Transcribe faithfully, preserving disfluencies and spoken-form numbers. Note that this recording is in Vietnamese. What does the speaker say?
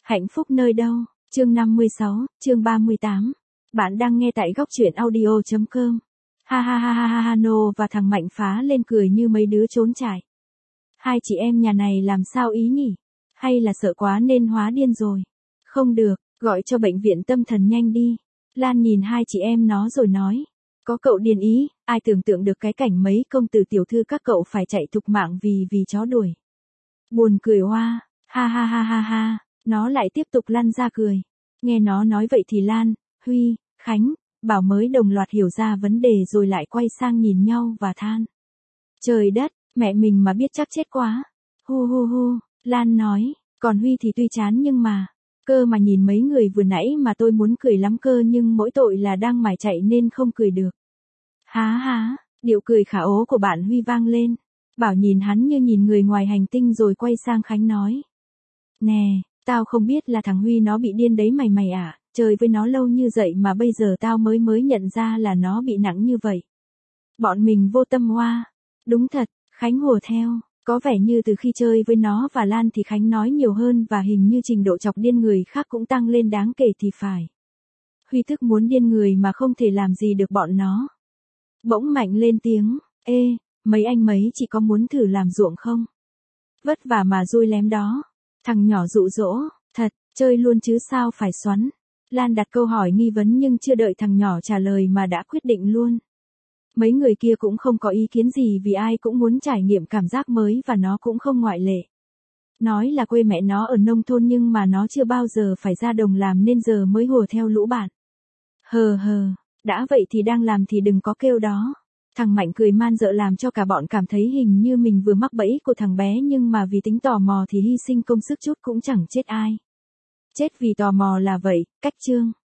Hạnh phúc nơi đâu? Chương năm mươi sáu, chương ba mươi tám. Bạn đang nghe tại góc truyện audio chấm com. Ha ha ha ha ha ha Nô và thằng Mạnh phá lên cười như mấy đứa trốn trại. Hai chị em nhà này làm sao ý nhỉ? Hay là sợ quá nên hóa điên rồi? Không được, gọi cho bệnh viện tâm thần nhanh đi. Lan nhìn hai chị em nó rồi nói. Có cậu điên ý, ai tưởng tượng được cái cảnh mấy công tử tiểu thư các cậu phải chạy thục mạng vì vì chó đuổi. Buồn cười hoa, ha ha ha ha ha, nó lại tiếp tục lăn ra cười. Nghe nó nói vậy thì Lan, Huy, Khánh, Bảo mới đồng loạt hiểu ra vấn đề rồi lại quay sang nhìn nhau và than. Trời đất, mẹ mình mà biết chắc chết quá. Hu hu hu, Lan nói, còn Huy thì tuy chán nhưng mà, cơ mà nhìn mấy người vừa nãy mà tôi muốn cười lắm cơ nhưng mỗi tội là đang mải chạy nên không cười được. Há há, điệu cười khả ố của bạn Huy vang lên. Bảo nhìn hắn như nhìn người ngoài hành tinh rồi quay sang Khánh nói. Nè, tao không biết là thằng Huy nó bị điên đấy mày mày à, chơi với nó lâu như vậy mà bây giờ tao mới mới nhận ra là nó bị nặng như vậy. Bọn mình vô tâm hoa. Đúng thật, Khánh hùa theo, có vẻ như từ khi chơi với nó và Lan thì Khánh nói nhiều hơn và hình như trình độ chọc điên người khác cũng tăng lên đáng kể thì phải. Huy thức muốn điên người mà không thể làm gì được bọn nó. Bỗng Mạnh lên tiếng, ê, mấy anh mấy chị có muốn thử làm ruộng không? Vất vả mà xui lém đó. Thằng nhỏ dụ dỗ, thật, chơi luôn chứ sao phải xoắn. Lan đặt câu hỏi nghi vấn nhưng chưa đợi thằng nhỏ trả lời mà đã quyết định luôn. Mấy người kia cũng không có ý kiến gì vì ai cũng muốn trải nghiệm cảm giác mới và nó cũng không ngoại lệ. Nói là quê mẹ nó ở nông thôn nhưng mà nó chưa bao giờ phải ra đồng làm nên giờ mới hùa theo lũ bạn. Hờ hờ, đã vậy thì đang làm thì đừng có kêu đó. Thằng Mạnh cười man dợ làm cho cả bọn cảm thấy hình như mình vừa mắc bẫy của thằng bé nhưng mà vì tính tò mò thì hy sinh công sức chút cũng chẳng chết ai. Chết vì tò mò là vậy, cách chương.